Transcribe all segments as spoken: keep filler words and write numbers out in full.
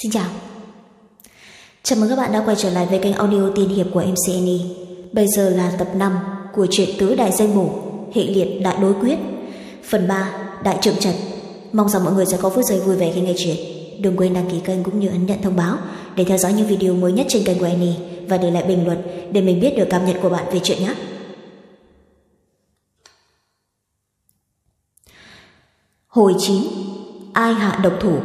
Xin chào. Chào mừng các bạn đã quay trở lại với kênh audio tiên hiệp của em xê en e. Bây giờ là tập năm của truyện Tứ Đại Danh Bổ, hệ liệt Đại Đối Quyết, phần ba Đại Trượng Trật. Mong rằng mọi người sẽ có phút giây vui vẻ khi nghe chuyện. Đừng quên đăng ký kênh cũng như ấn nhận thông báo để theo dõi những video mới nhất trên kênh của Annie và để lại bình luận để mình biết được cảm nhận của bạn về chuyện nhé. Hồi chín. Ai hạ độc thủ?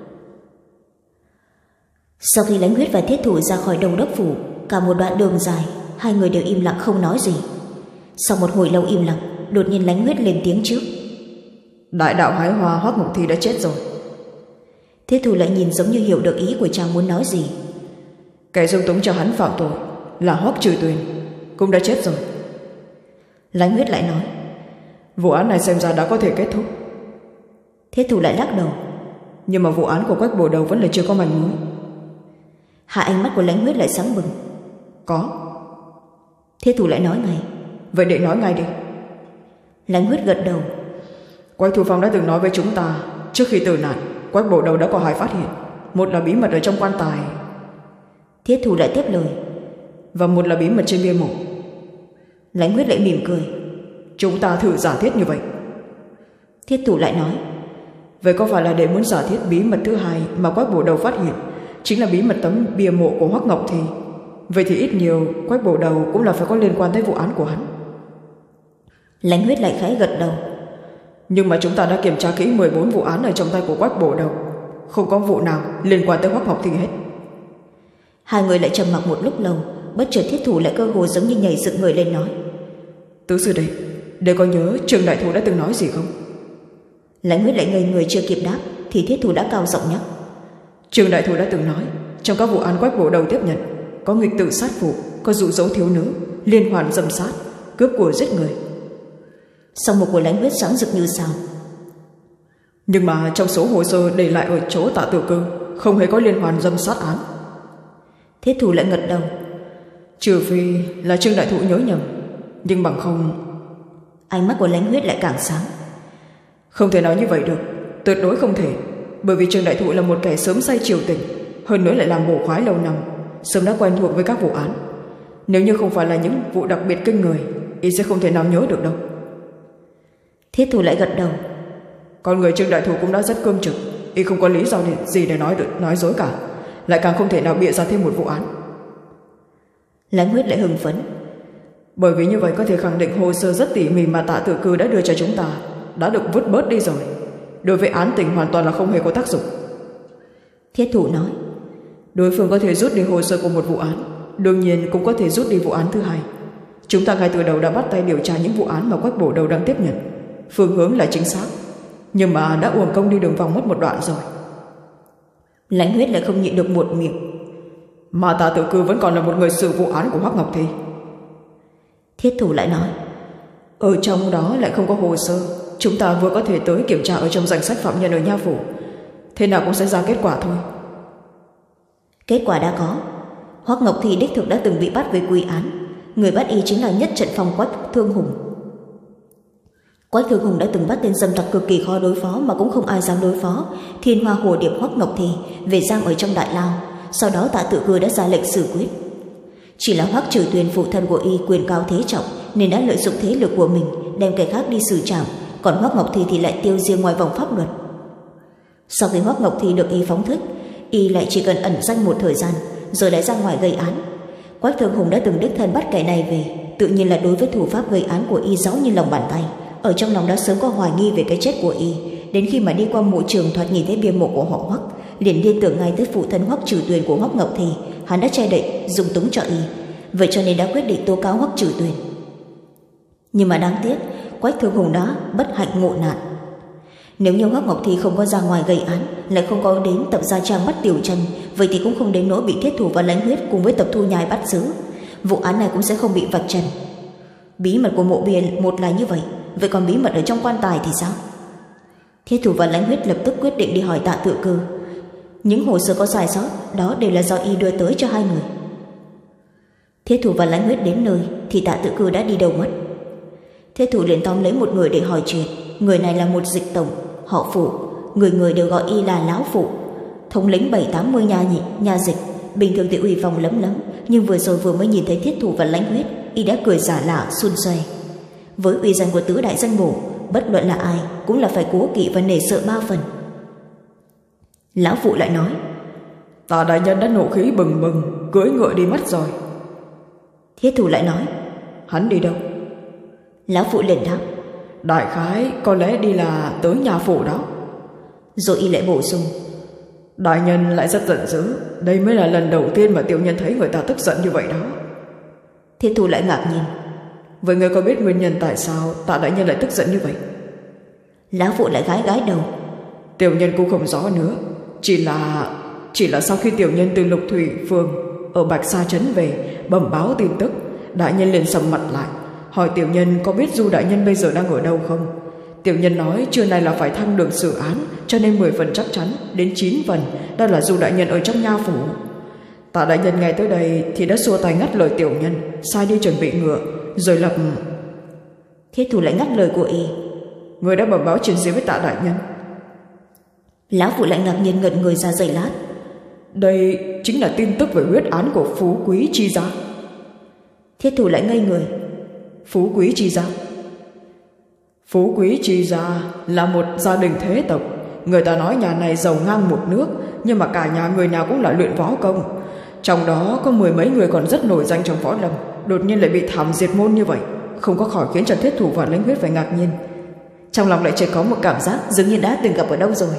Sau khi Lãnh Huyết và Thiết Thủ ra khỏi Đông Đốc phủ, cả một đoạn đường dài, hai người đều im lặng không nói gì. Sau một hồi lâu im lặng, đột nhiên Lãnh Huyết lên tiếng trước. Đại đạo hái hoa Hoắc Ngọc Thi đã chết rồi. Thiết Thủ lại nhìn giống như hiểu được ý của chàng muốn nói gì. Kẻ dung túng cho hắn phạm tội là Hoắc Trừ Tuyền, cũng đã chết rồi. Lãnh Huyết lại nói. Vụ án này xem ra đã có thể kết thúc. Thiết Thủ lại lắc đầu. Nhưng mà vụ án của Quách Bổ Đầu vẫn là chưa có manh mối. Hai ánh mắt của Lãnh Huyết lại sáng bừng. Có. Thiết Thủ lại nói ngay. Vậy để nói ngay đi. Lãnh Huyết gật đầu. Quách Thu Phong đã từng nói với chúng ta, trước khi tử nạn, Quách Bổ Đầu đã có hai phát hiện. Một là bí mật ở trong quan tài. Thiết Thủ lại tiếp lời. Và một là bí mật trên bia mộ. Lãnh Huyết lại mỉm cười. Chúng ta thử giả thiết như vậy. Thiết Thủ lại nói. Vậy có phải là để muốn giả thiết bí mật thứ hai mà Quách Bổ Đầu phát hiện chính là bí mật tấm bia mộ của Hoắc Ngọc Thi? Vậy thì ít nhiều Quách Bổ Đầu cũng là phải có liên quan tới vụ án của hắn. Lãnh Huyết lại khẽ gật đầu. Nhưng mà chúng ta đã kiểm tra kỹ mười bốn vụ án ở trong tay của Quách Bổ Đầu, không có vụ nào liên quan tới Hoắc Ngọc Thi hết. Hai người lại trầm mặc một lúc lâu, bất chợt Thiết Thủ lại cơ hồ giống như nhảy dựng người lên nói. Tứ sư đệ, để có nhớ Trường Đại Thù đã từng nói gì không? Lãnh Huyết lại ngây người chưa kịp đáp thì Thiết Thủ đã cao giọng nhắc. Trường Đại Thù đã từng nói, trong các vụ án Quách Bổ Đầu tiếp nhận, có nghịch tự sát phụ, có dụ dỗ thiếu nữ, liên hoàn dâm sát, cướp của giết người. Sau một của Lãnh Huyết sáng rực như sao. Nhưng mà trong số hồ sơ để lại ở chỗ Tạ Tử Cư không hề có liên hoàn dâm sát án. Thiết Thủ lại gật đầu. Trừ phi là Trương Đại Thụ nhớ nhầm, nhưng bằng không. Ánh mắt của Lãnh Huyết lại càng sáng. Không thể nói như vậy được, tuyệt đối không thể. Bởi vì Trương Đại Thụ là một kẻ sớm say triều tình, hơn nữa lại làm bộ khoái lâu năm, sớm đã quen thuộc với các vụ án. Nếu như không phải là những vụ đặc biệt kinh người, y sẽ không thể nào nhớ được đâu. Thiết Thủ lại gật đầu. Con người Trương Đại Thụ cũng đã rất cương trực, y không có lý do gì để nói được nói dối cả, lại càng không thể nào bịa ra thêm một vụ án. Lãnh Huyết lại hưng phấn. Bởi vì như vậy có thể khẳng định hồ sơ rất tỉ mỉ mà Tạ Tử Cư đã đưa cho chúng ta đã được vứt bớt đi rồi, đối với án tình hoàn toàn là không hề có tác dụng. Thiết Thủ nói. Đối phương có thể rút đi hồ sơ của một vụ án, đương nhiên cũng có thể rút đi vụ án thứ hai. Chúng ta ngay từ đầu đã bắt tay điều tra những vụ án mà Quách Bổ Đầu đang tiếp nhận, phương hướng là chính xác, nhưng mà đã uổng công đi đường vòng mất một đoạn rồi. Lãnh Huyết lại không nhịn được một miệng. Mà Tạ Tử Cư vẫn còn là một người xử vụ án của Hoắc Ngọc Thi. Thiết Thủ lại nói. Ở trong đó lại không có hồ sơ, chúng ta vừa có thể tới kiểm tra ở trong danh sách phạm nhân ở nha phủ, thế nào cũng sẽ ra kết quả thôi. Kết quả đã có. Hoắc Ngọc Thi đích thực đã từng bị bắt về quy án. Người bắt y chính là nhất trận phong Quách Thương Hùng. Quách Thương Hùng đã từng bắt tên dâm tặc cực kỳ khó đối phó mà cũng không ai dám đối phó, Thiên Hoa Hồ Điệp Hoắc Ngọc Thi về giam ở trong đại lao. Sau đó Tạ Tự Cư đã ra lệnh xử quyết. Chỉ là Hoắc Trừ Tuyền phụ thân của y quyền cao thế trọng nên đã lợi dụng thế lực của mình đem kẻ khác đi xử trảm, còn Hoắc Ngọc Thi thì lại tiêu diêu ngoài vòng pháp luật. Sau khi Hoắc Ngọc Thi được y phóng thích, y lại chỉ cần ẩn danh một thời gian rồi lại ra ngoài gây án. Quách Thương Hùng đã từng đích thân bắt kẻ này về, tự nhiên là đối với thủ pháp gây án của y rõ như lòng bàn tay. Ở trong lòng đã sớm có hoài nghi về cái chết của y, đến khi mà đi qua mộ trường thoạt nhìn thấy bia mộ của họ Hoắc, liền liên tưởng ngay tới phụ thân Hoắc Trừ Tuyền của Hoắc Ngọc Thi, hắn đã che đậy dung túng cho y, vậy cho nên đã quyết định tố cáo Hoắc Trừ Tuyền. Nhưng mà đáng tiếc, Quách Thương Hùng đã bất hạnh ngộ nạn. Nếu như Hoắc Ngọc Thi không có ra ngoài gây án, lại không có đến tập gia trang bắt Tiểu Trần, vậy thì cũng không đến nỗi bị Thiết Thủ và Lãnh Huyết cùng với tập Thu Nhai bắt giữ, vụ án này cũng sẽ không bị vạch trần. Bí mật của mộ bia một là như vậy, vậy còn bí mật ở trong quan tài thì sao? Thiết Thủ và Lãnh Huyết lập tức quyết định đi hỏi Tạ Tự Cư. Những hồ sơ có sai sót đó đều là do y đưa tới cho hai người. Thiết Thủ và Lãnh Huyết đến nơi thì Tạ Tự Cư đã đi đâu mất. Thiết Thủ liền tóm lấy một người để hỏi chuyện. Người này là một dịch tổng, họ Phụ, người người đều gọi y là Lão Phụ. thống lĩnh bảy tám mươi nhà nhị nhà dịch, bình thường thì uy phong lấm lấm, nhưng vừa rồi vừa mới nhìn thấy Thiết Thủ và Lãnh Huyết, y đã cười giả lạ xun xoe. Với uy danh của tứ đại danh bổ, bất luận là ai cũng là phải cố kỵ và nể sợ ba phần. Lão phụ lại nói: Tạ đại nhân đã nộ khí bừng bừng, cưỡi ngựa đi mất rồi. Thiết Thủ lại nói: Hắn đi đâu? Lão phụ liền đáp: Đại khái có lẽ đi là tới nhà phủ đó. Rồi y lại bổ sung: Đại nhân lại rất giận dữ, đây mới là lần đầu tiên mà tiểu nhân thấy người ta tức giận như vậy đó. Thiết Thủ lại ngạc nhiên: Vậy người có biết nguyên nhân tại sao Tạ đại nhân lại tức giận như vậy? Lão phụ lại gái gái đầu: Tiểu nhân cũng không rõ nữa, chỉ là chỉ là sau khi tiểu nhân từ Lục Thủy phường ở Bạch Sa trấn về bẩm báo tin tức, đại nhân liền sầm mặt lại, hỏi tiểu nhân có biết Du đại nhân bây giờ đang ở đâu không. Tiểu nhân nói trưa nay là phải thăng đường xử án, cho nên mười phần chắc chắn, đến chín phần đó là Du đại nhân ở trong nha phủ. Tạ đại nhân nghe tới đây thì đã xua tay ngắt lời tiểu nhân, sai đi chuẩn bị ngựa, rồi lập. Thiết Thủ lại ngắt lời của y: Người đã bẩm báo chuyện gì với Tạ đại nhân? Lão phụ lại ngạc nhiên ngẩn người ra giây lát: Đây chính là tin tức về huyết án của Phú Quý Chi gia. Thiết Thủ lại ngây người: Phú Quý Chi gia? Phú Quý Chi gia là một gia đình thế tộc, người ta nói nhà này giàu ngang một nước, nhưng mà cả nhà người nào cũng là luyện võ công. Trong đó có mười mấy người còn rất nổi danh trong võ lâm, đột nhiên lại bị thảm diệt môn như vậy, không có khỏi khiến cho Thiết Thủ và Lãnh Huyết phải ngạc nhiên. Trong lòng lại chỉ có một cảm giác dường như đã từng gặp ở đâu rồi.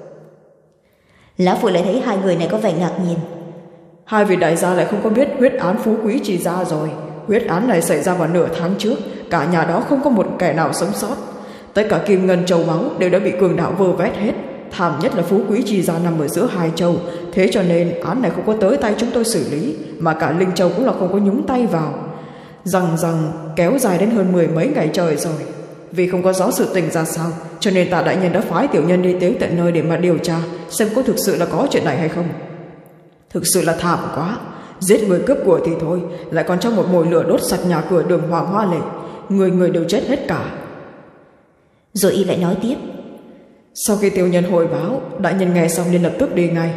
Lão phụ lại thấy hai người này có vẻ ngạc nhiên. Hai vị đại gia lại không có biết huyết án Phú Quý Chi gia rồi. Huyết án này xảy ra vào nửa tháng trước, cả nhà đó không có một kẻ nào sống sót. Tất cả kim ngân châu báu đều đã bị cường đạo vơ vét hết. Thảm nhất là Phú Quý Chi gia nằm ở giữa hai châu, thế cho nên án này không có tới tay chúng tôi xử lý, mà cả Linh Châu cũng là không có nhúng tay vào. Rằng rằng kéo dài đến hơn mười mấy ngày trời rồi. Vì không có rõ sự tình ra sao, cho nên Tạ đại nhân đã phái tiểu nhân đi tới tận nơi để mà điều tra xem có thực sự là có chuyện này hay không. Thực sự là thảm quá, giết người cướp của thì thôi, lại còn trong một mồi lửa đốt sạch nhà cửa đường Hoàng Hoa Lệ, người người đều chết hết cả. Rồi y lại nói tiếp: Sau khi tiểu nhân hồi báo, đại nhân nghe xong nên lập tức đi ngay.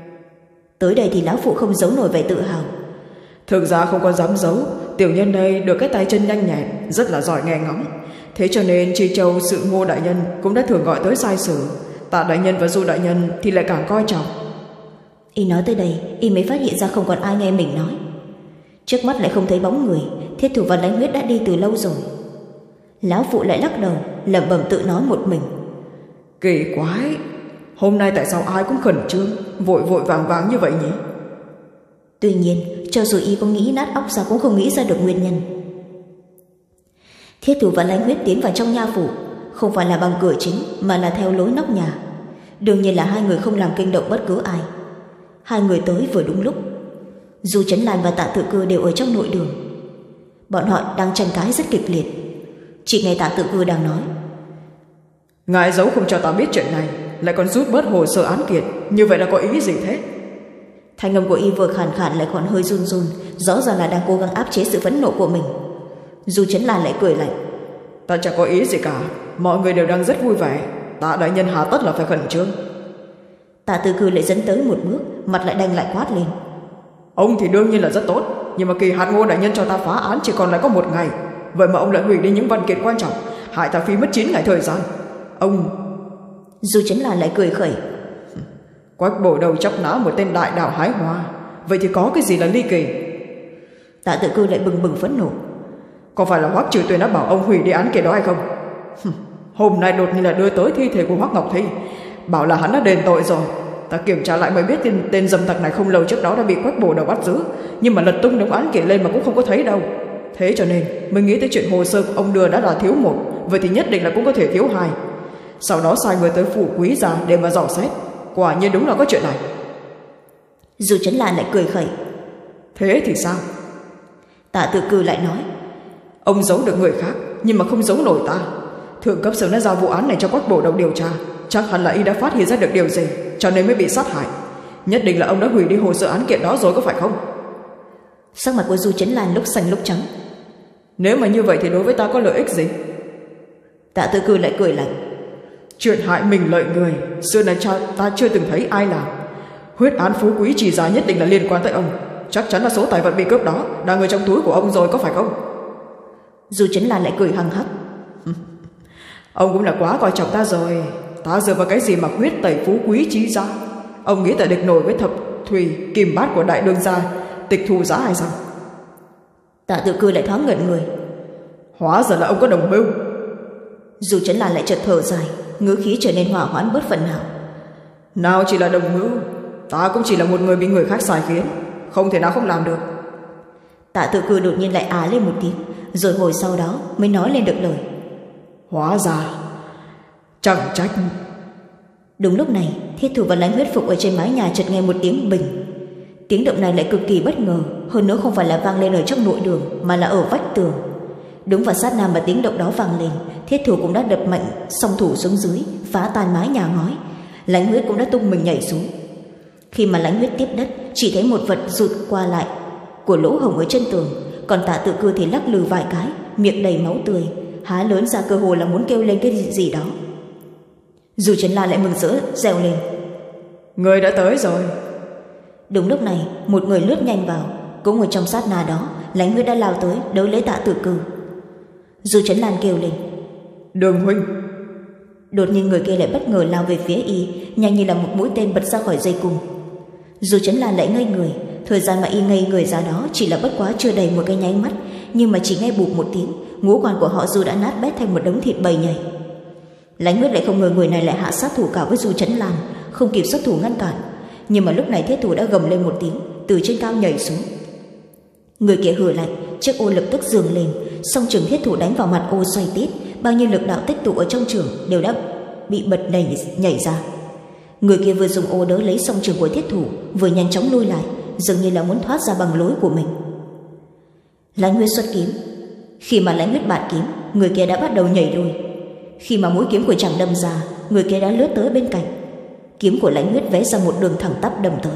Tới đây thì lão phụ không giấu nổi vẻ tự hào: Thực ra không có dám giấu, tiểu nhân đây được cái tay chân nhanh nhẹn, rất là giỏi nghe ngóng. Thế cho nên Chi Châu sự Ngô đại nhân cũng đã thường gọi tới sai sử, Tạ đại nhân và Du đại nhân thì lại càng coi trọng. Y nói tới đây, y mới phát hiện ra không còn ai nghe mình nói. Trước mắt lại không thấy bóng người, Thiết Thủ và Lãnh Huyết đã đi từ lâu rồi. Lão phụ lại lắc đầu, lẩm bẩm tự nói một mình: Kỳ quái, hôm nay tại sao ai cũng khẩn trương, vội vội vàng vàng như vậy nhỉ? Tuy nhiên, cho dù y có nghĩ nát óc ra cũng không nghĩ ra được nguyên nhân. Thiết Thủ và Lãnh Huyết tiến vào trong nha phủ, không phải là bằng cửa chính mà là theo lối nóc nhà. Đương nhiên là hai người không làm kinh động bất cứ ai. Hai người tới vừa đúng lúc. Du Chấn Lan và Tạ Tự Cư đều ở trong nội đường. Bọn họ đang tranh cãi rất kịch liệt. Chỉ nghe Tạ Tự Cư đang nói: Ngài giấu không cho ta biết chuyện này, lại còn rút bớt hồ sơ án kiện, như vậy là có ý gì thế? Thanh âm của y vừa khàn khàn lại còn hơi run run, rõ ràng là đang cố gắng áp chế sự phẫn nộ của mình. Du Chấn Lan lại cười lạnh: Ta chẳng có ý gì cả, mọi người đều đang rất vui vẻ, Tạ đại nhân hà tất là phải khẩn trương. Tạ Tự Cư lại dẫn tới một bước, mặt lại đanh lại quát lên: Ông thì đương nhiên là rất tốt, nhưng mà kỳ hạn Ngô đại nhân cho ta phá án chỉ còn lại có một ngày, vậy mà ông lại hủy đi những văn kiện quan trọng, hại ta phí mất chín ngày thời gian. Ông... Du Chấn Lan lại cười khẩy: Quách bổ đầu chóc não một tên đại đạo hái hoa, vậy thì có cái gì là ly kỳ? Tạ Tự Cư lại bừng bừng phẫn nộ: Có phải là Hoắc Trừ Tuyền đã bảo ông hủy đi án kia đó hay không? Hôm nay đột nhiên là đưa tới thi thể của Hoắc Ngọc Thi, bảo là hắn đã đền tội rồi. Ta kiểm tra lại mới biết tên, tên dâm tặc này không lâu trước đó đã bị Quách bổ đầu bắt giữ, nhưng mà lật tung đống án kiện lên mà cũng không có thấy đâu. Thế cho nên mới nghĩ tới chuyện hồ sơ của ông đưa đã là thiếu một, vậy thì nhất định là cũng có thể thiếu hai. Sau đó sai người tới phủ Quý gia để mà dò xét, quả nhiên đúng là có chuyện này. Du Chấn Lan lại cười khẩy: Thế thì sao? Tạ Tự Cư lại nói: Ông giấu được người khác, nhưng mà không giấu nổi ta. Thượng cấp sớm đã giao vụ án này cho Quách bổ đầu điều tra, chắc hẳn là y đã phát hiện ra được điều gì, cho nên mới bị sát hại. Nhất định là ông đã hủy đi hồ sơ án kiện đó rồi, có phải không? Sắc mặt của Du Chấn Lan lúc xanh lúc trắng. Nếu mà như vậy thì đối với ta có lợi ích gì? Tạ Tự Cư lại cười lạnh: Chuyện hại mình lợi người, xưa này cha ta chưa từng thấy ai làm. Huyết án phú quý chỉ giá nhất định là liên quan tới ông. Chắc chắn là số tài vật bị cướp đó đang ở trong túi của ông rồi, có phải không? Du Chấn Lan lại cười hăng hắc. Ông cũng là quá coi trọng ta rồi. Ta dựa vào cái gì mà huyết tẩy phú quý chí giá? Ông nghĩ ta địch nổi với thập thủy kim bát của đại đương gia tịch thu giá hay sao? Tạ Tự Cư lại thoáng ngẩn người. Hóa ra là ông có đồng mưu. Du Chấn Lan lại chợt thở dài, ngữ khí trở nên hòa hoãn bớt phần nào. Nào chỉ là đồng mưu, ta cũng chỉ là một người bị người khác sai khiến, không thể nào không làm được. Tạ Tự Cư đột nhiên lại á lên một tiếng, rồi hồi sau đó mới nói lên được lời. Hóa ra chẳng trách. Đúng lúc này, Thiết Thủ và Lãnh Huyết Phục ở trên mái nhà chợt nghe một tiếng bình. Tiếng động này lại cực kỳ bất ngờ, hơn nữa không phải là vang lên ở trong nội đường mà là ở vách tường. Đúng vào sát na mà tiếng động đó vang lên, Thiết Thủ cũng đã đập mạnh song thủ xuống dưới, phá tan mái nhà ngói. Lãnh Huyết cũng đã tung mình nhảy xuống. Khi mà Lãnh Huyết tiếp đất, chỉ thấy một vật rụt qua lại của lỗ hổng ở trên tường, còn Tạ Tự Cư thì lắc lư vài cái, miệng đầy máu tươi, há lớn ra cơ hồ là muốn kêu lên cái gì đó. Du Chấn Lan lại mừng rỡ reo lên. Người đã tới rồi. Đúng lúc này, một người lướt nhanh vào, cũng ở trong sát na đó, Lãnh Huyết đã lao tới đỡ lấy Tạ Tự Cư. Du Chấn Lan kêu lên. Đường huynh. Đột nhiên người kia lại bất ngờ lao về phía y, nhanh như là một mũi tên bật ra khỏi dây cung. Du Chấn Lan lại ngây người. Thời gian mà y ngây người ra đó chỉ là bất quá chưa đầy một cái nháy mắt, nhưng mà chỉ nghe bụp một tiếng, ngũ quan của họ Du đã nát bét thành một đống thịt bầy nhầy. Lãnh Huyết lại không ngờ người này lại hạ sát thủ cả với Du Chấn Lan, không kịp xuất thủ ngăn cản. Nhưng mà lúc này Thiết Thủ đã gầm lên một tiếng, từ trên cao nhảy xuống. Người kia hừ lạnh, chiếc ô lập tức giương lên, song trường Thiết Thủ đánh vào mặt ô xoay tít, bao nhiêu lực đạo tích tụ ở trong trường đều đã bị bật nhảy, nhảy ra. Người kia vừa dùng ô đỡ lấy song trường của Thiết Thủ, vừa nhanh chóng lui lại, dường như là muốn thoát ra bằng lối của mình. Lãnh Huyết xuất kiếm. Khi mà Lãnh Huyết bạt kiếm, người kia đã bắt đầu nhảy lui. Khi mà mũi kiếm của chàng đâm ra, người kia đã lướt tới bên cạnh. Kiếm của Lãnh Huyết vẽ ra một đường thẳng tắp đâm tới.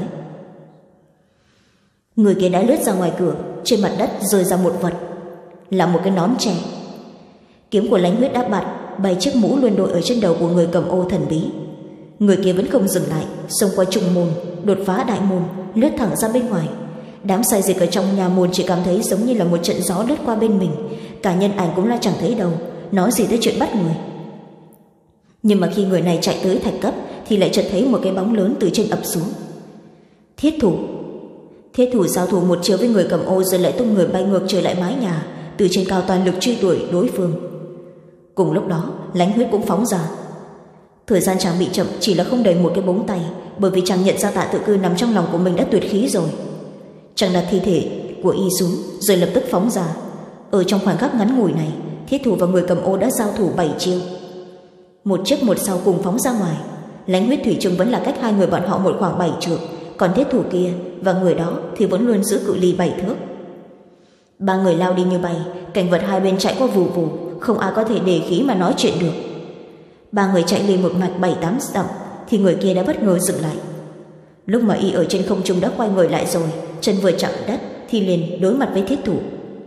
Người kia đã lướt ra ngoài cửa, trên mặt đất rơi ra một vật, là một cái nón tre. Kiếm của Lãnh Huyết đã bạt bay chiếc mũ luân đội ở trên đầu của người cầm ô thần bí. Người kia vẫn không dừng lại, xông qua trung môn, đột phá đại môn, lướt thẳng ra bên ngoài. Đám sai dịch ở trong nhà môn chỉ cảm thấy giống như là một trận gió lướt qua bên mình, cả nhân ảnh cũng là chẳng thấy đâu, nói gì tới chuyện bắt người. Nhưng mà khi người này chạy tới thạch cấp thì lại chợt thấy một cái bóng lớn từ trên ập xuống. Thiết Thủ. Thiết Thủ giao thủ một chiều với người cầm ô, rồi lại tung người bay ngược trở lại mái nhà, từ trên cao toàn lực truy đuổi đối phương. Cùng lúc đó, Lãnh Huyết cũng phóng ra. Thời gian chàng bị chậm chỉ là không đầy một cái búng tay, bởi vì chàng nhận ra Tạ Tự Cư nằm trong lòng của mình đã tuyệt khí rồi. Chàng đặt thi thể của y xuống, rồi lập tức phóng ra. Ở trong khoảnh khắc ngắn ngủi này, Thiết Thủ và người cầm ô đã giao thủ bảy chiêu. Một trước một sau cùng phóng ra ngoài. Lãnh Huyết thủy chung vẫn là cách hai người bọn họ một khoảng bảy trượng, còn Thiết Thủ kia và người đó thì vẫn luôn giữ cự ly bảy thước. Ba người lao đi như bay, cảnh vật hai bên chạy qua vù vù, không ai có thể để khí mà nói chuyện được. Ba người chạy lên một mạch bảy tám dặm thì người kia đã bất ngờ dừng lại. Lúc mà y ở trên không trung đã quay người lại rồi, chân vừa chạm đất thì liền đối mặt với Thiết Thủ.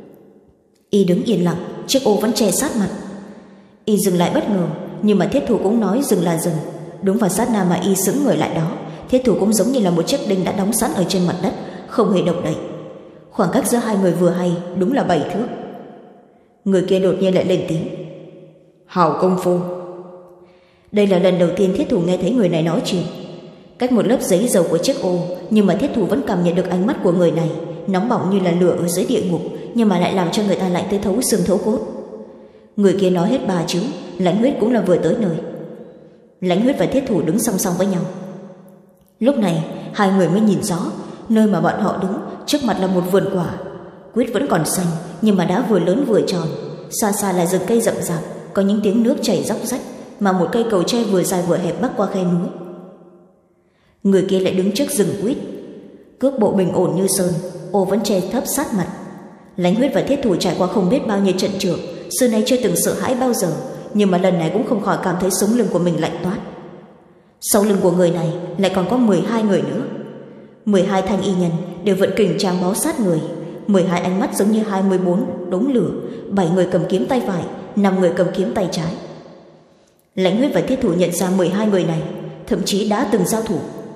Y đứng yên lặng, chiếc ô vẫn che sát mặt. Y dừng lại bất ngờ, nhưng mà Thiết Thủ cũng nói dừng là dừng. Đúng vào sát na mà y sững người lại đó, Thiết Thủ cũng giống như là một chiếc đinh đã đóng sẵn ở trên mặt đất, không hề động đậy. Khoảng cách giữa hai người vừa hay đúng là bảy thước. Người kia đột nhiên lại lên tiếng. Hảo công phu. Đây là lần đầu tiên Thiết Thủ nghe thấy người này nói chuyện. Cách một lớp giấy dầu của chiếc ô, nhưng mà Thiết Thủ vẫn cảm nhận được ánh mắt của người này, nóng bỏng như là lửa ở dưới địa ngục, nhưng mà lại làm cho người ta lạnh tới thấu xương thấu cốt. Người kia nói hết ba chữ, Lãnh Huyết cũng là vừa tới nơi. Lãnh Huyết và Thiết Thủ đứng song song với nhau. Lúc này hai người mới nhìn rõ, nơi mà bọn họ đứng trước mặt là một vườn quả. Quýt vẫn còn xanh, nhưng mà đã vừa lớn vừa tròn. Xa xa là rừng cây rậm rạp, có những tiếng nước chảy róc rách, mà một cây cầu tre vừa dài vừa hẹp bắc qua khe núi. Người kia lại đứng trước rừng quýt, cước bộ bình ổn như sơn, ô vẫn che thấp sát mặt. Lãnh Huyết và Thiết Thủ trải qua không biết bao nhiêu trận trượng, xưa nay chưa từng sợ hãi bao giờ, nhưng mà lần này cũng không khỏi cảm thấy sống lưng của mình lạnh toát. Sau lưng của người này lại còn có mười hai người nữa. mười hai thanh y nhân đều vận kình trang bó sát người, mười hai ánh mắt giống như hai mươi bốn đống lửa, bảy người cầm kiếm tay phải, năm người cầm kiếm tay trái. Lãnh Huyết và Thiết Thủ nhận ra mười hai người này thậm chí đã từng giao thủ.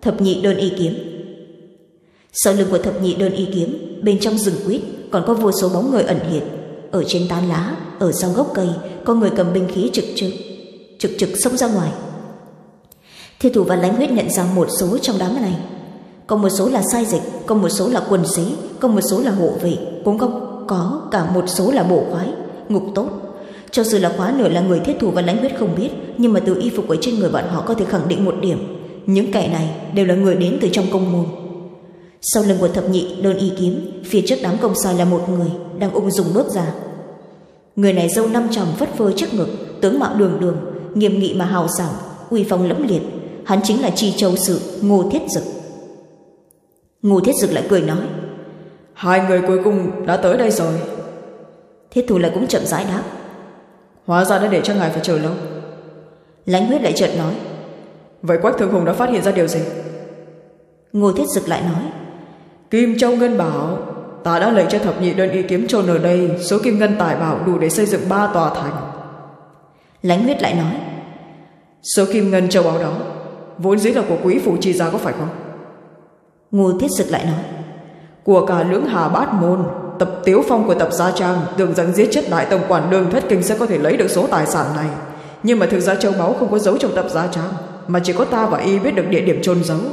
Thập nhị đơn y kiếm. Sau lưng của thập nhị đơn y kiếm, bên trong rừng quýt còn có vô số bóng người ẩn hiện. Ở trên tán lá, ở sau gốc cây, có người cầm binh khí trực trực trực trực xông ra ngoài. Thiên thủ và Lãnh Huyết nhận ra một số trong đám này. Có một số là sai dịch, có một số là quân sĩ, có một số là hộ vệ, cũng có, có cả một số là bộ khoái, ngục tốt. Cho dù là khóa nửa là người Thiết Thủ và Lãnh Huyết không biết, nhưng mà từ y phục ở trên người bọn họ có thể khẳng định một điểm: những kẻ này đều là người đến từ trong công môn. Sau lưng của thập nhị đơn y kiếm, phía trước đám công sai là một người đang ung dung bước ra. Người này râu năm chòm phất phơ trước ngực, tướng mạo đường đường, nghiêm nghị mà hào sảng, uy phong lẫm liệt. Hắn chính là Chi Châu Sự Ngô Thiết Dực. Ngô Thiết Dực lại cười nói: hai người cuối cùng đã tới đây rồi. Thiết Thủ lại cũng chậm rãi đáp: hóa ra đã để cho ngài phải chờ lâu. Lãnh Huyết lại chợt nói: vậy Quách Thương Hùng đã phát hiện ra điều gì? Ngô Thiết Dực lại nói: Kim Châu Ngân Bảo, ta đã lệnh cho thập nhị đơn y kiếm chôn ở đây số kim ngân tài bảo đủ để xây dựng ba tòa thành. Lãnh Huyết lại nói: số kim ngân châu báu đó vốn dĩ là của quý phủ Chi gia có phải không? Ngô Thiết Dực lại nói: của cả Lưỡng Hà Bát Môn, tập Tiếu Phong của tập Gia Trang tưởng rằng giết chết đại tổng quản Đường Thất Kinh sẽ có thể lấy được số tài sản này, nhưng mà thực ra châu báu không có giấu trong tập Gia Trang, mà chỉ có ta và y biết được địa điểm chôn giấu.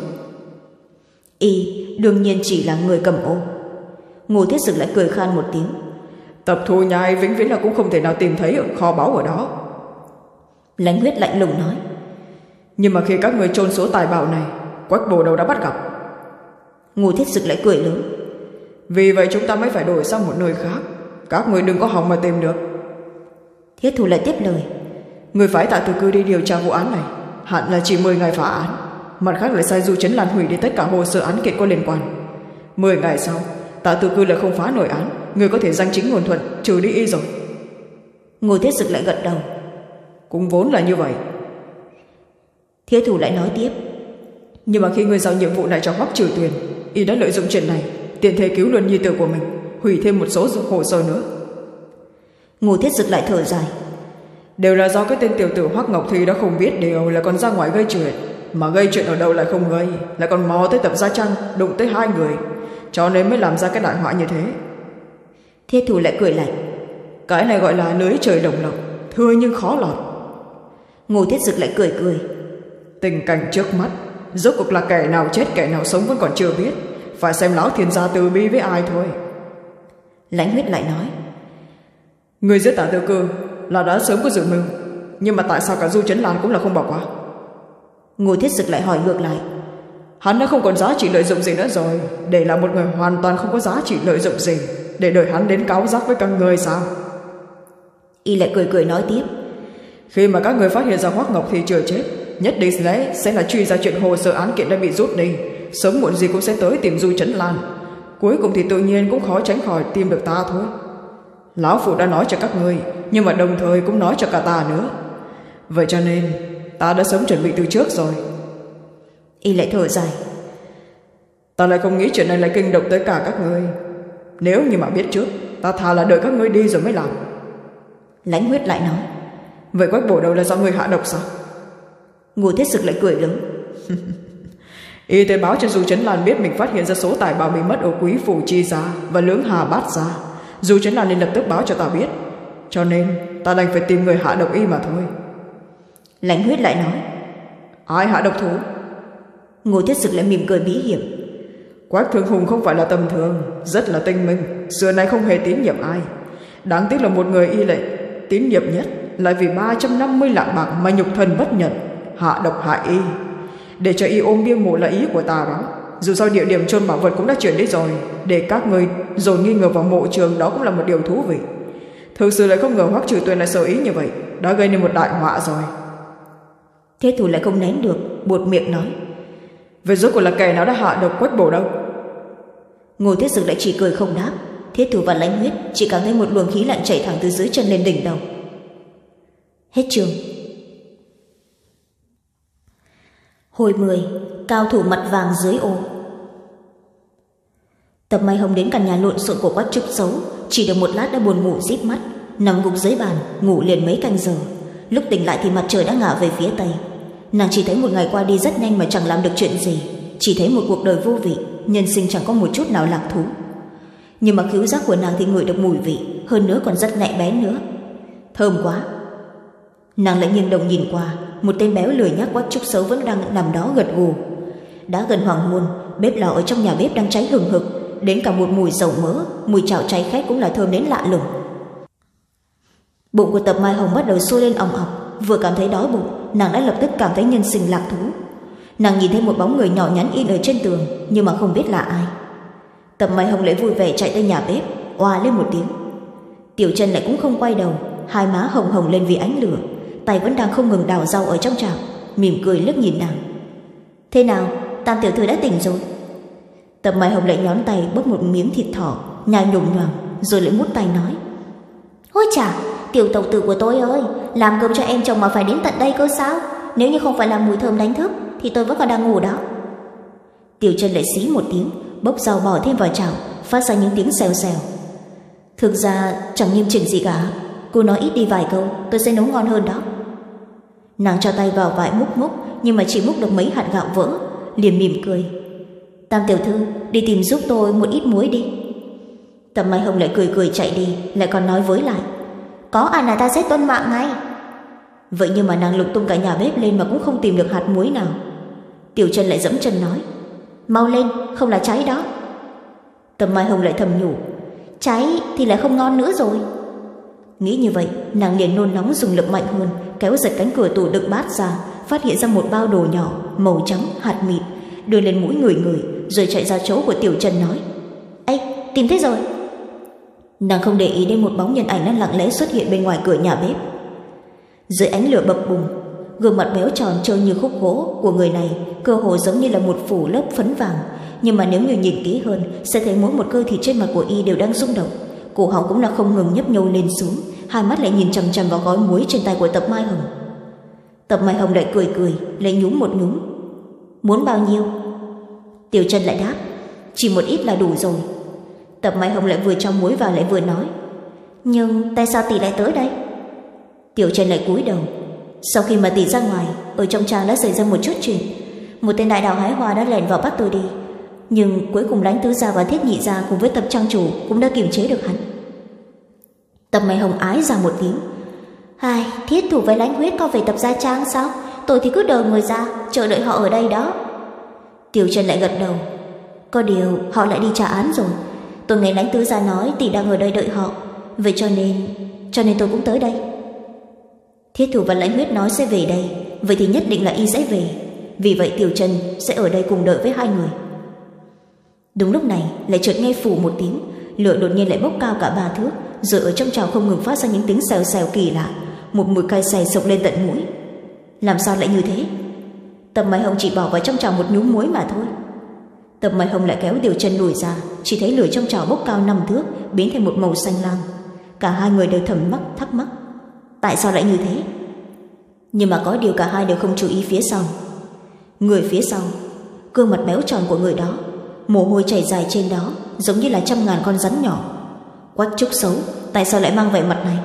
Y đương nhiên chỉ là người cầm ô. Ngô Thiết Dực lại cười khan một tiếng: tập Thu Nhai vĩnh viễn là cũng không thể nào tìm thấy ở kho báu ở đó. Lãnh Huyết lạnh lùng nói: nhưng mà khi các người chôn số tài bảo này, Quách Bồ Đầu đã bắt gặp. Ngô Thiết Dực lại cười lớn: vì vậy chúng ta mới phải đổi sang một nơi khác, các người đừng có hòng mà tìm được. Thiết Thủ lại tiếp lời: người phái Tạ Tử Cư đi điều tra vụ án này, hạn là chỉ mười ngày phá án, mặt khác lại sai Du Chấn Lan hủy đi tất cả hồ sơ án kiện có liên quan. Mười ngày sau, Tạ Tử Cư lại không phá nổi án, người có thể danh chính ngôn thuận trừ đi y rồi. Ngô Thiết Dực lại gật đầu: cũng vốn là như vậy. Thiết Thủ lại nói tiếp: nhưng mà khi người giao nhiệm vụ này cho Hoắc Trừ Tuyền, y đã lợi dụng chuyện này tiện thể cứu luôn nhi tử của mình, hủy thêm một số hồ sơ nữa. Ngô Thiết Dực lại thở dài: đều là do cái tên tiểu tử Hoắc Ngọc Thi đã không biết điều là còn ra ngoài gây chuyện, mà gây chuyện ở đâu lại không gây, lại còn mò tới tập Gia Trang đụng tới hai người, cho nên mới làm ra cái đại họa như thế. Thiết Thủ lại cười lạnh: cái này gọi là lưới trời đồng lộc, thưa nhưng khó lọt. Ngô Thiết Dực lại cười cười: tình cảnh trước mắt rốt cuộc là kẻ nào chết kẻ nào sống vẫn còn chưa biết, phải xem lão thiên gia từ bi với ai thôi. Lãnh Huyết lại nói: người giết Tạ Tử Cư là đã sớm có dự mưu, nhưng mà tại sao cả Du Chấn Lan cũng là không bỏ qua? Ngô Thiết Dực lại hỏi ngược lại: hắn đã không còn giá trị lợi dụng gì nữa rồi, để là một người hoàn toàn không có giá trị lợi dụng gì, để đợi hắn đến cáo giác với các người sao? Y lại cười cười nói tiếp: khi mà các người phát hiện ra Hoắc Ngọc Thi chưa chết, nhất định lẽ sẽ là truy ra chuyện hồ sơ án kiện đã bị rút đi, sớm muộn gì cũng sẽ tới tìm Du Chấn Lan, cuối cùng thì tự nhiên cũng khó tránh khỏi tìm được ta thôi. Lão Phụ đã nói cho các ngươi, nhưng mà đồng thời cũng nói cho cả ta nữa, vậy cho nên ta đã sớm chuẩn bị từ trước rồi. Y lại thở dài: ta lại không nghĩ chuyện này lại kinh động tới cả các ngươi, nếu như mà biết trước, ta thà là đợi các ngươi đi rồi mới làm. Lãnh Huyết lại nói: vậy Quách Bổ Đầu là do ngươi hạ độc sao? Ngô Thiết Dực lại cười lớn: y tế báo cho Du Chấn Lan biết mình phát hiện ra số tài bảo bị mất ở Quý phủ Chi gia và Lưỡng Hà Bát gia. Du Chấn Lan nên lập tức báo cho ta biết, cho nên ta đành phải tìm người hạ độc y mà thôi. Lãnh Huyết lại nói: ai hạ độc thú? Ngô Thiết Dực lại mỉm cười bí hiểm: Quách Thương Hùng không phải là tầm thường, rất là tinh minh, xưa nay không hề tín nhiệm ai. Đáng tiếc là một người y lệ tín nhiệm nhất lại vì ba trăm năm mươi lạng bạc mà nhục thần bất nhận, hạ độc hại y, để cho y ôm bia mộ là ý của ta đó. Dù sao địa điểm chôn bảo vật cũng đã chuyển đi rồi, để các người dồn nghi ngờ vào mộ trường đó cũng là một điều thú vị. Thực sự lại không ngờ Hoắc Trừ Tuyền lại sở ý như vậy, đã gây nên một đại họa rồi. Thế Thủ lại không nén được, buột miệng nói: vậy rốt cuộc là kẻ nào đã hạ độc Quách Bổ Đâu? Ngô Thiết Dực lại chỉ cười không đáp. Thiết Thủ và Lãnh Huyết chỉ cảm thấy một luồng khí lạnh chảy thẳng từ dưới chân lên đỉnh đầu. Hết chương. Hồi mười. Cao thủ mặt vàng dưới ô. Tập Mai Hồng đến căn nhà lộn xộn của Quách Trúc Xấu, chỉ được một lát đã buồn ngủ díp mắt, nằm gục dưới bàn ngủ liền mấy canh giờ. Lúc tỉnh lại thì mặt trời đã ngả về phía tây. Nàng chỉ thấy một ngày qua đi rất nhanh mà chẳng làm được chuyện gì, chỉ thấy một cuộc đời vô vị, nhân sinh chẳng có một chút nào lạc thú. Nhưng mà khứu giác của nàng thì ngửi được mùi vị, hơn nữa còn rất nhạy bén nữa. Thơm quá. Nàng lại nghiêng đầu nhìn qua, một tên béo lười nhác Quách Trúc Xấu vẫn đang nằm đó gật gù. Đã gần hoàng hôn, bếp lò ở trong nhà bếp đang cháy hừng hực, đến cả một mùi dầu mỡ, mùi chảo cháy khét cũng là thơm đến lạ lùng. Bụng của Tập Mai Hồng bắt đầu sôi lên òng ọc, vừa cảm thấy đói bụng, nàng đã lập tức cảm thấy nhân sinh lạc thú. Nàng nhìn thấy một bóng người nhỏ nhắn in ở trên tường, nhưng mà không biết là ai. Tập Mai Hồng lại vui vẻ chạy tới nhà bếp, oa lên một tiếng. Tiểu Chân lại cũng không quay đầu, hai má hồng hồng lên vì ánh lửa, tay vẫn đang không ngừng đào rau ở trong chảo, mỉm cười liếc nhìn nàng. Thế nào, Tam tiểu thư đã tỉnh rồi? Tập Mai Hồng lại nhón tay bốc một miếng thịt thỏ, nhai nhùng nhoàng, rồi lại mút tay nói: Ôi chà, tiểu tẩu tử của tôi ơi, làm cơm cho em chồng mà phải đến tận đây cơ sao? Nếu như không phải là mùi thơm đánh thức thì tôi vẫn còn đang ngủ đó. Tiểu Chân lại xí một tiếng, bốc rau bỏ thêm vào chảo, phát ra những tiếng xèo xèo. Thực ra chẳng nghiêm chỉnh gì cả, cô nói ít đi vài câu, tôi sẽ nấu ngon hơn đó. Nàng cho tay vào vại múc múc, nhưng mà chỉ múc được mấy hạt gạo vỡ, liền mỉm cười: Tam tiểu thư, đi tìm giúp tôi một ít muối đi. Tập Mai Hồng lại cười cười chạy đi, lại còn nói với lại: Có ai là ta sẽ tuân mạng ngay. Vậy nhưng mà nàng lục tung cả nhà bếp lên mà cũng không tìm được hạt muối nào. Tiểu Chân lại giẫm chân nói: Mau lên, không là cháy đó. Tập Mai Hồng lại thầm nhủ: Cháy thì lại không ngon nữa rồi. Nghĩ như vậy, nàng liền nôn nóng dùng lực mạnh hơn, kéo giật cánh cửa tủ đựng bát ra, phát hiện ra một bao đồ nhỏ màu trắng hạt mịn, đưa lên mũi người người, rồi chạy ra chỗ của Tiểu Chân nói: Ây, tìm thấy rồi. Nàng không để ý đến một bóng nhân ảnh đang lặng lẽ xuất hiện bên ngoài cửa nhà bếp. Dưới ánh lửa bập bùng, gương mặt béo tròn trơn như khúc gỗ của người này cơ hồ giống như là một phủ lớp phấn vàng, nhưng mà nếu như nhìn kỹ hơn sẽ thấy mỗi một cơ thịt trên mặt của y đều đang rung động, cổ họng cũng là không ngừng nhấp nhô lên xuống, hai mắt lại nhìn chằm chằm vào gói muối trên tay của Tập Mai Hồng. Tập Mai Hồng lại cười cười, lại nhúng một nhúng: Muốn bao nhiêu? Tiểu Chân lại đáp: Chỉ một ít là đủ rồi. Tập Mai Hồng lại vừa cho muối vào lại vừa nói: Nhưng tại sao tỷ lại tới đây? Tiểu Chân lại cúi đầu. Sau khi mà tỷ ra ngoài, ở trong trang đã xảy ra một chút chuyện. Một tên đại đạo hái hoa đã lẻn vào bắt tôi đi, nhưng cuối cùng Lãnh tứ gia và Thiết nhị gia cùng với Tập trang chủ cũng đã kiềm chế được hắn. Tập Mai Hồng ái ra một tiếng: Hai, Thiết thủ với Lãnh huyết có về Tập gia trang sao? Tôi thì cứ đờ người ra, chờ đợi họ ở đây đó. Tiểu Chân lại gật đầu: Có điều họ lại đi trả án rồi. Tôi nghe Lãnh tứ gia nói tỷ đang ở đây đợi họ, vậy cho nên cho nên tôi cũng tới đây. Thiết thủ và Lãnh huyết nói sẽ về đây, vậy thì nhất định là y sẽ về. Vì vậy Tiểu Chân sẽ ở đây cùng đợi với hai người. Đúng lúc này lại chợt nghe phù một tiếng, lửa đột nhiên lại bốc cao cả ba thước, rồi ở trong chảo không ngừng phát ra những tiếng xèo xèo kỳ lạ, một mùi cay xè sộc lên tận mũi. Làm sao lại như thế? Tập Mai Hồng chỉ bỏ vào trong chảo một nhúm muối mà thôi. Tập Mai Hồng lại kéo Tiểu Chân lùi ra, chỉ thấy lửa trong chảo bốc cao năm thước, biến thành một màu xanh lam. Cả hai người đều thầm mắc thắc mắc, tại sao lại như thế? Nhưng mà có điều cả hai đều không chú ý phía sau. Người phía sau, gương mặt béo tròn của người đó, mồ hôi chảy dài trên đó giống như là trăm ngàn con rắn nhỏ. Quách Trúc Xấu, tại sao lại mang vẻ mặt này?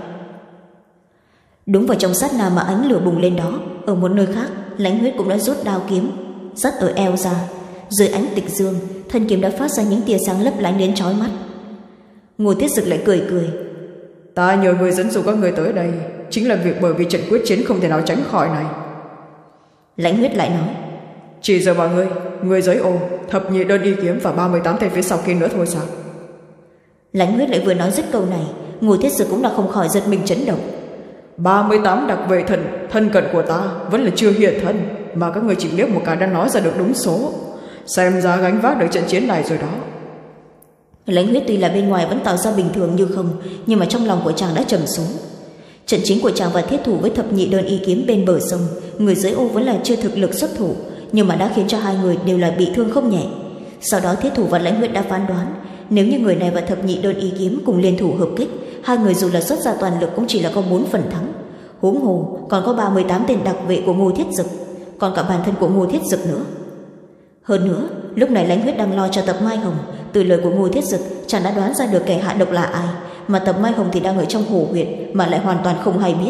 Đúng vào trong sát na mà ánh lửa bùng lên đó, ở một nơi khác, Lãnh huyết cũng đã rút đao kiếm dắt ở eo ra. Dưới ánh tịch dương, thân kiếm đã phát ra những tia sáng lấp lánh đến chói mắt. Ngô Thiết Dực lại cười cười: Ta nhờ người dẫn dụ các người tới đây chính là việc bởi vì trận quyết chiến không thể nào tránh khỏi này. Lãnh huyết lại nói: Chỉ giờ mọi người, người giới ô, thập nhị đơn y kiếm và ba mươi tám tên phía sau kia nữa thôi sao? Lãnh huyết lại vừa nói dứt câu này, Ngô Thiết Dực cũng là không khỏi giật mình chấn động. ba mươi tám đặc vệ thần thân cận của ta vẫn là chưa hiện thân, mà các người chỉ liếc một cái đã nói ra được đúng số. Xem ra gánh vác được trận chiến này rồi đó. Lãnh huyết tuy là bên ngoài vẫn tỏ ra bình thường như không, nhưng mà trong lòng của chàng đã trầm xuống. Trận chiến của chàng và Thiết thủ với thập nhị đơn y kiếm bên bờ sông, người dưới ô vẫn là chưa thực lực xuất thủ, nhưng mà đã khiến cho hai người đều là bị thương không nhẹ. Sau đó Thiết thủ và Lãnh huyết đã phán đoán, nếu như người này và thập nhị đơn y kiếm cùng liên thủ hợp kích, hai người dù là xuất ra toàn lực cũng chỉ là có bốn phần thắng. Huống hồ còn có ba mươi tám tên đặc vệ của Ngô Thiết Dực, còn cả bản thân của Ngô Thiết Dực nữa. Hơn nữa, lúc này Lãnh huyết đang lo cho Tập Mai Hồng. Từ lời của Ngô Thiết Dực, chàng đã đoán ra được kẻ hạ độc là ai, mà Tập Mai Hồng thì đang ở trong hồ huyệt mà lại hoàn toàn không hay biết.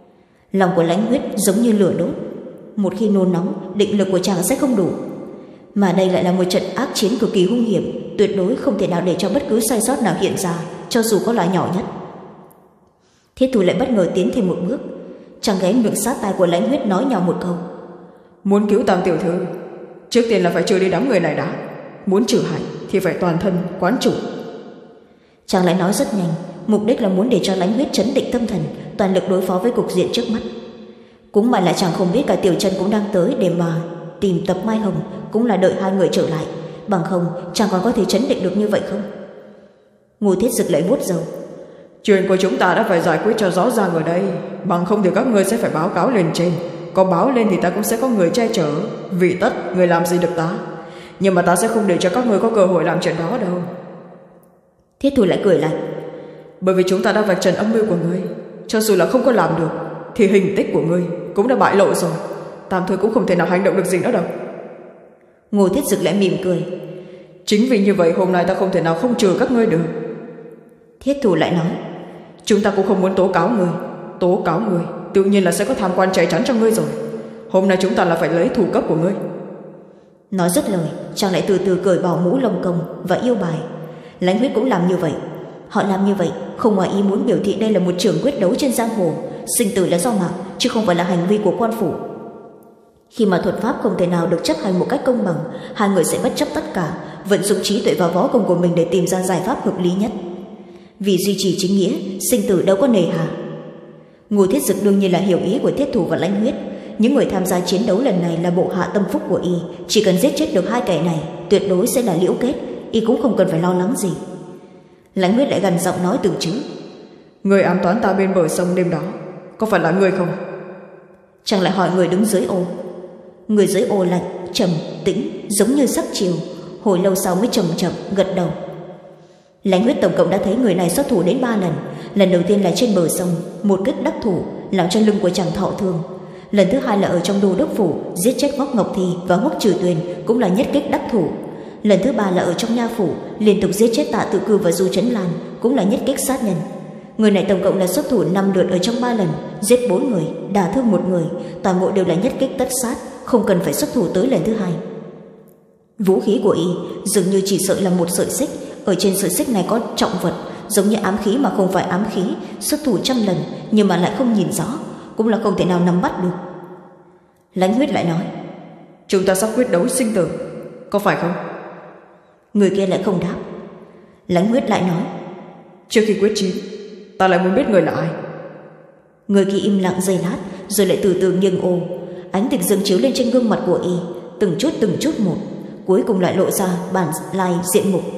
Lòng của Lãnh huyết giống như lửa đốt, một khi nôn nóng, định lực của chàng sẽ không đủ. Mà đây lại là một trận ác chiến cực kỳ hung hiểm, tuyệt đối không thể nào để cho bất cứ sai sót nào hiện ra, cho dù có là nhỏ nhất. Thiết Thủ lại bất ngờ tiến thêm một bước, chàng ghé miệng sát tai của Lãnh Huyết nói nhỏ một câu: Muốn cứu Tam tiểu thư, trước tiên là phải trừ đi đám người này đã. Muốn trừ hại thì phải toàn thân quán chủ. Chàng lại nói rất nhanh, mục đích là muốn để cho Lãnh Huyết trấn định tâm thần, toàn lực đối phó với cục diện trước mắt. Cũng mà là chàng không biết cả Tiểu Chân cũng đang tới để mà tìm Tập Mai Hồng, cũng là đợi hai người trở lại, bằng không chàng còn có thể trấn định được như vậy không? Ngô Thiết Dực lại vuốt râu: Chuyện của chúng ta đã phải giải quyết cho rõ ràng ở đây, bằng không thì các ngươi sẽ phải báo cáo lên trên. Có báo lên thì ta cũng sẽ có người che chở, vì tất người làm gì được ta. Nhưng mà ta sẽ không để cho các ngươi có cơ hội làm chuyện đó đâu. Thiết Thủ lại cười lạnh: Bởi vì chúng ta đã vạch trần âm mưu của ngươi, cho dù là không có làm được thì hình tích của ngươi cũng đã bại lộ rồi. Tam Thư cũng không thể nào hành động được gì nữa đâu. Ngô Thiết Dực lại mỉm cười: Chính vì như vậy hôm nay ta không thể nào không trừ các ngươi được. Thiết Thủ lại nói: Chúng ta cũng không muốn tố cáo ngươi. Tố cáo ngươi tự nhiên là sẽ có tham quan che chắn cho ngươi rồi. Hôm nay chúng ta là phải lấy thủ cấp của ngươi. Nói dứt lời, chàng lại từ từ cởi bỏ mũ lông công và yêu bài. Lãnh Huyết cũng làm như vậy. Họ làm như vậy không ngoài ý muốn biểu thị đây là một trường quyết đấu trên giang hồ, sinh tử là do mạng chứ không phải là hành vi của quan phủ. Khi mà thuật pháp không thể nào được chấp hành một cách công bằng, hai người sẽ bất chấp tất cả, vận dụng trí tuệ và võ công của mình để tìm ra giải pháp hợp lý nhất. Vì duy trì chính nghĩa, sinh tử đâu có nề hà. Ngô Thiết Dực đương nhiên là hiểu ý của Thiết Thủ và Lãnh Huyết. Những người tham gia chiến đấu lần này là bộ hạ tâm phúc của y, chỉ cần giết chết được hai kẻ này, tuyệt đối sẽ là liễu kết, y cũng không cần phải lo lắng gì. Lãnh Huyết lại gần giọng nói từng chữ: Người ám toán ta bên bờ sông đêm đó, có phải là người không? Chàng lại hỏi người đứng dưới ô. Người dưới ô lạnh, trầm, tĩnh, giống như sắc chiều, hồi lâu sau mới chậm chậm gật đầu. Lãnh Huyết tổng cộng đã thấy người này xuất thủ đến ba lần. Lần đầu tiên là trên bờ sông, một kích đắc thủ làm cho lưng của chàng thọ thương. Lần thứ hai là ở trong đô đốc phủ, giết chết Hoắc Ngọc Thi và Hoắc Trừ Tuyền, cũng là nhất kích đắc thủ. Lần thứ ba là ở trong nha phủ, liên tục giết chết Tạ Tự Cư và Du Trấn Lan, cũng là nhất kích sát nhân. Người này tổng cộng là xuất thủ năm lượt ở trong ba lần, giết bốn người, đả thương một người, toàn bộ đều là nhất kích tất sát, không cần phải xuất thủ tới lần thứ hai. Vũ khí của y dường như chỉ sợ là một sợi xích, ở trên sợi xích này có trọng vật, giống như ám khí mà không phải ám khí, xuất thủ trăm lần nhưng mà lại không nhìn rõ, cũng là không thể nào nắm bắt được. Lãnh Huyết lại nói: Chúng ta sắp quyết đấu sinh tử, có phải không? Người kia lại không đáp. Lãnh Huyết lại nói: Trước khi quyết chiến, ta lại muốn biết người là ai. Người kia im lặng giây lát, rồi lại từ từ nghiêng ô. Ánh tịch dương chiếu lên trên gương mặt của y, từng chút từng chút một, cuối cùng lại lộ ra bản lai diện mục.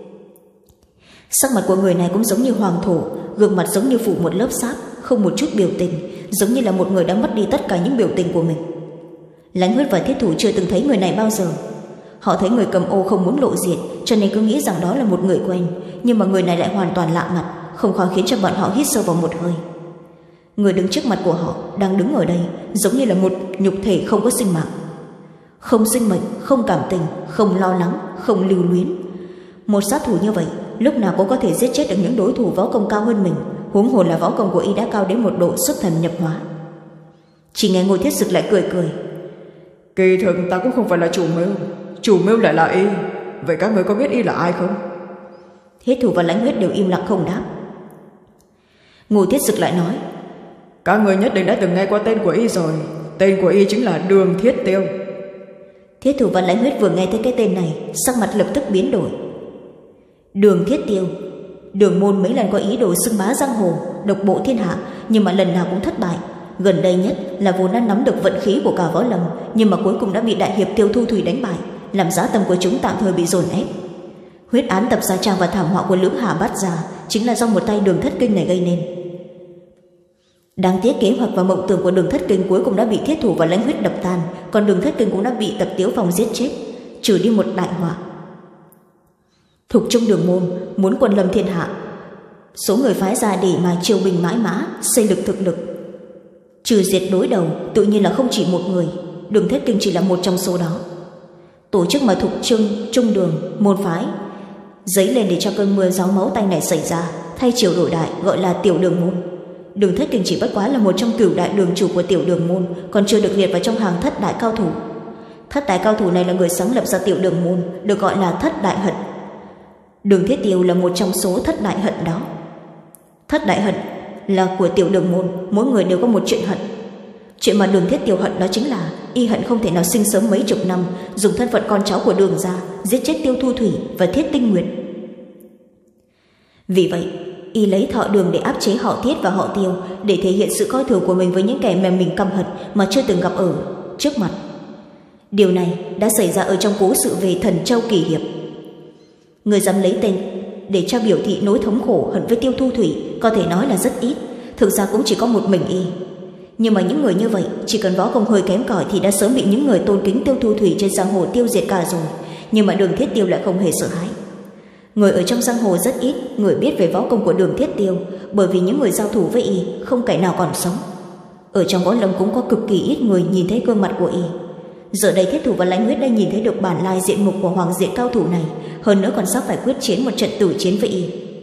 Sắc mặt của người này cũng giống như hoàng thổ, gương mặt giống như phủ một lớp sáp, không một chút biểu tình, giống như là một người đã mất đi tất cả những biểu tình của mình. Lãnh Huyết và Thiết Thủ chưa từng thấy người này bao giờ. Họ thấy người cầm ô không muốn lộ diện, cho nên cứ nghĩ rằng đó là một người quen, nhưng mà người này lại hoàn toàn lạ mặt, không khỏi khiến cho bọn họ hít sâu vào một hơi. Người đứng trước mặt của họ đang đứng ở đây giống như là một nhục thể không có sinh mạng, không sinh mệnh, không cảm tình, không lo lắng, không lưu luyến. Một sát thủ như vậy lúc nào cũng có thể giết chết được những đối thủ võ công cao hơn mình, huống hồ là võ công của y đã cao đến một độ xuất thần nhập hóa. Chỉ nghe Ngô Thiết Dực lại cười cười: Kỳ thực ta cũng không phải là chủ mưu, chủ mưu lại là y. Vậy các người có biết y là ai không? Thiết Thủ và Lãnh Huyết đều im lặng không đáp. Ngô Thiết Dực lại nói: Các người nhất định đã từng nghe qua tên của y rồi. Tên của y chính là Đường Thiết Tiêu. Thiết Thủ và Lãnh Huyết vừa nghe thấy cái tên này, sắc mặt lập tức biến đổi. Đường Thiết Tiêu, Đường môn mấy lần có ý đồ xưng bá giang hồ, độc bộ thiên hạ, nhưng mà lần nào cũng thất bại. Gần đây nhất là vốn đã nắm được vận khí của cả võ lâm, nhưng mà cuối cùng đã bị đại hiệp Tiêu Thu Thủy đánh bại, làm giá tâm của chúng tạm thời bị dồn ép. Huyết án Tập Gia Trang và thảm họa của Lưỡng Hà Bát Gia chính là do một tay Đường Thất Kinh này gây nên. Đáng tiếc kế hoạch và mộng tưởng của Đường Thất Kinh cuối cùng đã bị Thiết Thủ và Lãnh Huyết đập tan, còn Đường Thất Kinh cũng đã bị Tập Tiếu Phong giết chết, trừ đi một đại họa. Thục Trung Đường môn muốn quân lâm thiên hạ, số người phái ra để mà triều bình mãi mã, xây lực thực lực, trừ diệt đối đầu tự nhiên là không chỉ một người. Đường Thất Kinh chỉ là một trong số đó. Tổ chức mà Thục Trung Trung Đường môn phái dấy lên để cho cơn mưa gió máu tanh này xảy ra, thay triều đổi đại gọi là Tiểu Đường môn. Đường Thất Kinh chỉ bất quá là một trong cửu đại đường chủ của Tiểu Đường môn, còn chưa được liệt vào trong hàng thất đại cao thủ. Thất đại cao thủ này là người sáng lập ra tiểu đường môn, được gọi là thất đại hận. Đường Thiết Tiêu là một trong số thất đại hận đó. Thất đại hận là của tiểu đường môn, mỗi người đều có một chuyện hận. Chuyện mà Đường Thiết Tiêu hận đó chính là y hận không thể nào sinh sớm mấy chục năm, dùng thân phận con cháu của Đường gia giết chết Tiêu Thu Thủy và Thiết Tinh Nguyệt. Vì vậy y lấy thọ Đường để áp chế họ Thiết và họ Tiêu, để thể hiện sự coi thường của mình với những kẻ mà mình căm hận mà chưa từng gặp ở trước mặt. Điều này đã xảy ra ở trong cố sự về Thần Châu Kỳ Hiệp. Người dám lấy tên để cho biểu thị nỗi thống khổ hận với Tiêu Thu Thủy có thể nói là rất ít, thực ra cũng chỉ có một mình y. Nhưng mà những người như vậy chỉ cần võ công hơi kém cỏi thì đã sớm bị những người tôn kính Tiêu Thu Thủy trên giang hồ tiêu diệt cả rồi. Nhưng mà Đường Thiết Tiêu lại không hề sợ hãi. Người ở trong giang hồ rất ít người biết về võ công của Đường Thiết Tiêu, bởi vì những người giao thủ với y không kẻ nào còn sống. Ở trong võ lâm cũng có cực kỳ ít người nhìn thấy gương mặt của y. Giờ đây Thiết Thủ và Lãnh Huyết đã nhìn thấy được bản lai diện mục của hoàng diện cao thủ này, hơn nữa còn sắp phải quyết chiến một trận tử chiến với y.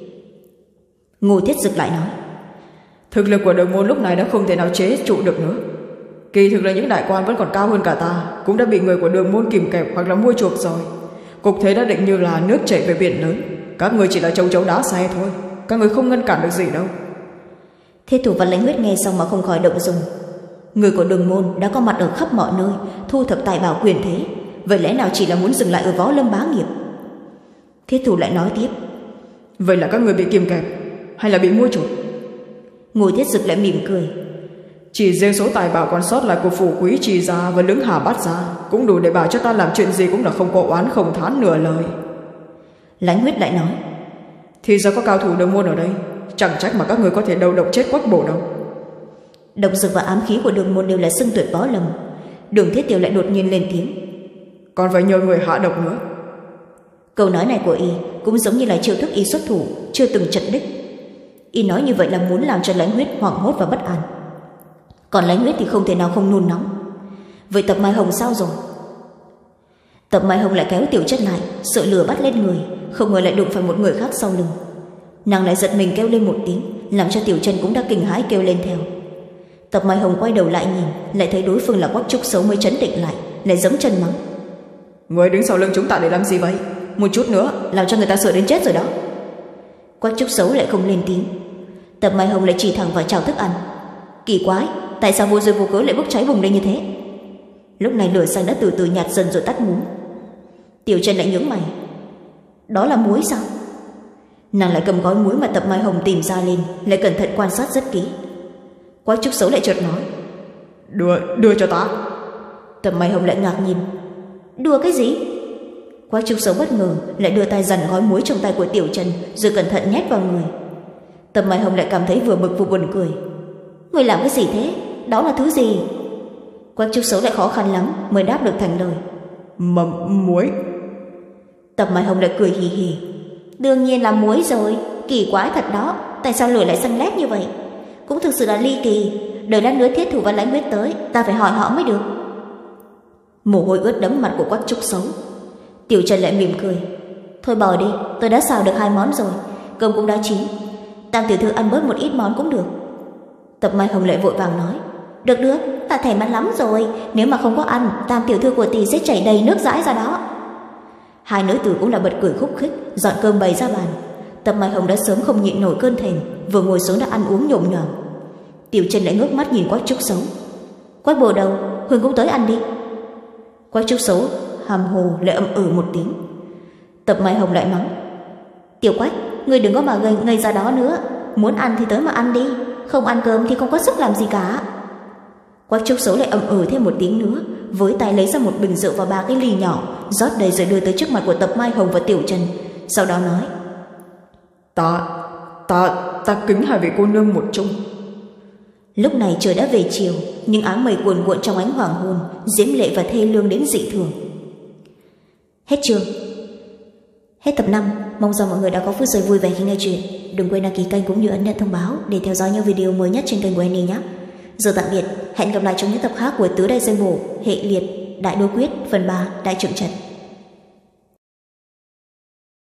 Ngô Thiết Dực lại nói: thực lực của Đường môn lúc này đã không thể nào chế trụ được nữa. Kỳ thực là những đại quan vẫn còn cao hơn cả ta, cũng đã bị người của Đường môn kìm kẹp hoặc là mua chuộc rồi. Cục thế đã định như là nước chảy về biển lớn, các người chỉ là châu chấu đá xe thôi, các người không ngăn cản được gì đâu. Thiết Thủ và Lãnh Huyết nghe xong mà không khỏi động dung. Người của Đường môn đã có mặt ở khắp mọi nơi, thu thập tài bảo quyền thế, vậy lẽ nào chỉ là muốn dừng lại ở võ lâm bá nghiệp? Thiết Thủ lại nói tiếp: vậy là các người bị kìm kẹp hay là bị mua chuộc? Ngô Thiết Dực lại mỉm cười: chỉ riêng số tài bảo còn sót lại của Phủ Quý Trì gia và Lưỡng Hà Bát gia cũng đủ để bảo cho ta làm chuyện gì cũng là không có oán không thán nửa lời. Lãnh Huyết lại nói: thì ra có cao thủ Đường môn ở đây, chẳng trách mà các người có thể đầu độc chết Quách Bổ đâu. Độc dược và ám khí của Đường môn đều là xưng tuyệt võ lâm. Đường Thiết Tiêu lại đột nhiên lên tiếng: còn phải nhờ người hạ độc nữa. Câu nói này của y cũng giống như là chiêu thức y xuất thủ chưa từng chật đích. Y nói như vậy là muốn làm cho Lãnh Huyết hoảng hốt và bất an. Còn Lãnh Huyết thì không thể nào không nôn nóng. Vậy Tập Mai Hồng sao rồi? Tập Mai Hồng lại kéo Tiểu Chân lại, sợ lửa bắt lên người, không ngờ lại đụng phải một người khác sau lưng. Nàng lại giật mình kêu lên một tiếng, làm cho Tiểu Chân cũng đã kinh hãi kêu lên theo. Tập Mai Hồng quay đầu lại nhìn, lại thấy đối phương là Quách Trúc Xấu mới chấn định lại, lại giẫm chân mắng: người đứng sau lưng chúng ta để làm gì vậy? Một chút nữa làm cho người ta sợ đến chết rồi đó. Quách Trúc Xấu lại không lên tiếng. Tập Mai Hồng lại chỉ thẳng vào chảo thức ăn. Kỳ quái, tại sao vô duyên vô cớ lại bốc cháy bùng lên như thế? Lúc này lửa xanh đã từ từ nhạt dần rồi tắt ngúm. Tiểu Chân lại nhướng mày: đó là muối sao? Nàng lại cầm gói muối mà Tập Mai Hồng tìm ra lên, lại cẩn thận quan sát rất kỹ. Quách Trúc Xấu lại chợt nói: đưa đưa cho ta. Tập Mai Hồng lại ngạc nhìn: đùa cái gì? Quách Trúc Xấu bất ngờ lại đưa tay giằng gói muối trong tay của Tiểu Chân, rồi cẩn thận nhét vào người. Tập Mai Hồng lại cảm thấy vừa bực vừa buồn cười: người làm cái gì thế? Đó là thứ gì? Quách Trúc Xấu lại khó khăn lắm mới đáp được thành lời: mầm muối. Tập Mai Hồng lại cười hì hì: đương nhiên là muối rồi, kỳ quái thật đó, tại sao lửa lại xanh lét như vậy? Cũng thực sự là ly kỳ, đợi lát nữa Thiết Thủ và Lãnh Huyết tới, ta phải hỏi họ mới được. Mồ hôi ướt đẫm mặt của Quách Trúc Xấu. Tiểu Chân lại mỉm cười: thôi bỏ đi, tôi đã xào được hai món rồi, cơm cũng đã chín, Tam tiểu thư ăn bớt một ít món cũng được. Tập Mai Hồng lại vội vàng nói: được được, ta thèm ăn lắm rồi, nếu mà không có ăn, Tam tiểu thư của tỷ sẽ chảy đầy nước dãi ra đó. Hai nữ tử cũng là bật cười khúc khích, dọn cơm bày ra bàn. Tập Mai Hồng đã sớm không nhịn nổi cơn thèm, vừa ngồi xuống đã ăn uống nhộm nhòm. Tiểu Chân lại ngước mắt nhìn Quách Trúc Xấu: Quách Bồ Đầu, Huyền cũng tới ăn đi. Quách Trúc Xấu hàm hồ lại ậm ừ một tiếng. Tập Mai Hồng lại mắng: Tiểu Quách, ngươi đừng có mà ngây, ngây ra đó nữa, muốn ăn thì tới mà ăn đi, không ăn cơm thì không có sức làm gì cả. Quách Trúc Xấu lại ậm ừ thêm một tiếng nữa, với tay lấy ra một bình rượu và ba cái ly nhỏ, rót đầy rồi đưa tới trước mặt của Tập Mai Hồng và Tiểu Chân, sau đó nói: Ta, ta, ta kính hai vị cô nương một chung. Lúc này trời đã về chiều, nhưng áng mây cuồn cuộn trong ánh hoàng hôn, diễm lệ và thê lương đến dị thường. Hết chương. Hết tập năm. Mong rằng mọi người đã có phút giây vui vẻ khi nghe chuyện. Đừng quên đăng ký kênh cũng như ấn nhận thông báo để theo dõi những video mới nhất trên kênh của Annie nhé. Giờ tạm biệt, hẹn gặp lại trong những tập khác của Tứ Đại Danh Bổ, Hệ Liệt, Đại Đô Quyết, phần ba, Đại Trượng Trần.